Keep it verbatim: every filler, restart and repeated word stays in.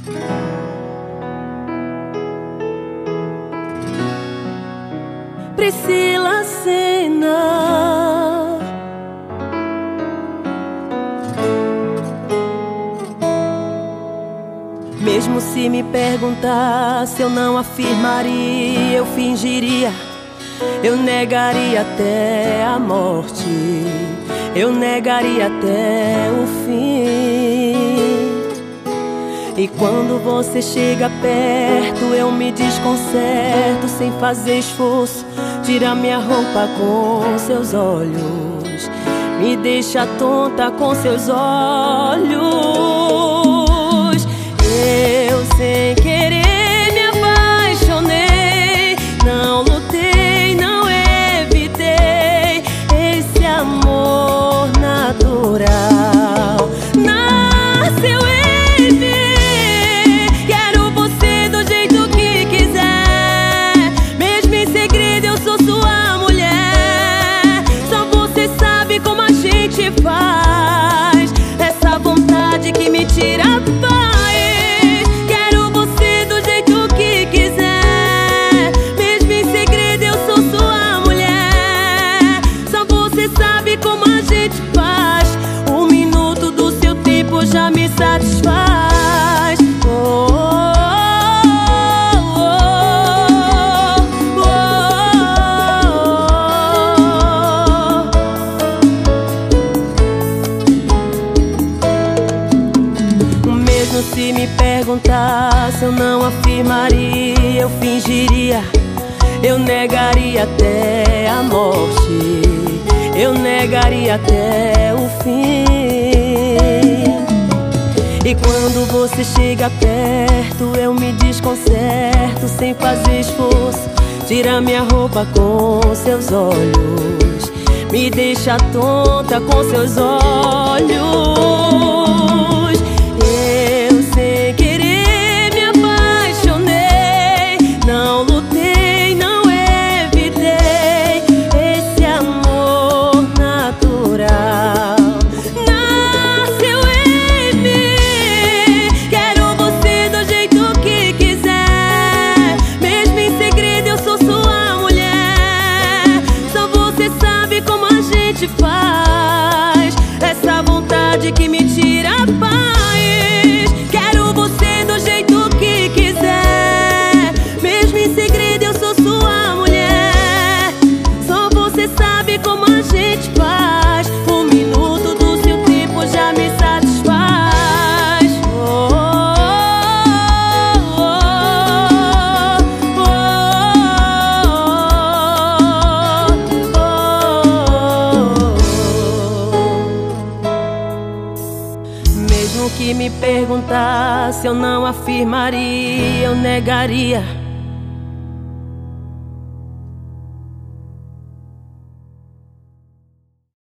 Priscila Senna. Mesmo se me perguntasse, eu não afirmaria, eu fingiria, eu negaria até a morte, eu negaria até o fim. E quando você chega perto, eu me desconcerto sem fazer esforço. Tira minha roupa com seus olhos, me deixa tonta com seus olhos. Eu sem querer me apaixonei, não lutei, não evitei esse amor natural. Nasceu em mim, quero você do jeito que quiser, mesmo em segredo eu sou sua mulher. Só você sabe como a gente faz, essa vontade que me tira a paz. Já me satisfaz. Oh, oh, oh, oh. Mesmo se me perguntasse, eu não afirmaria, eu fingiria, eu negaria até a morte, eu negaria até o fim. E quando você chega perto, eu me desconcerto sem fazer esforço. Tira minha roupa com seus olhos, me deixa tonta com seus olhos. Eu sem querer me apaixonei, não lutei, não evitei esse amor natural. Faz essa vontade que me tira a paz. Quero você do jeito que quiser, mesmo em segredo eu sou sua mulher. Só você sabe como a gente faz, um minuto do seu tempo já me satisfaz. Oh, oh, oh, oh, oh. Mesmo que me perguntasse, eu não afirmaria, eu negaria,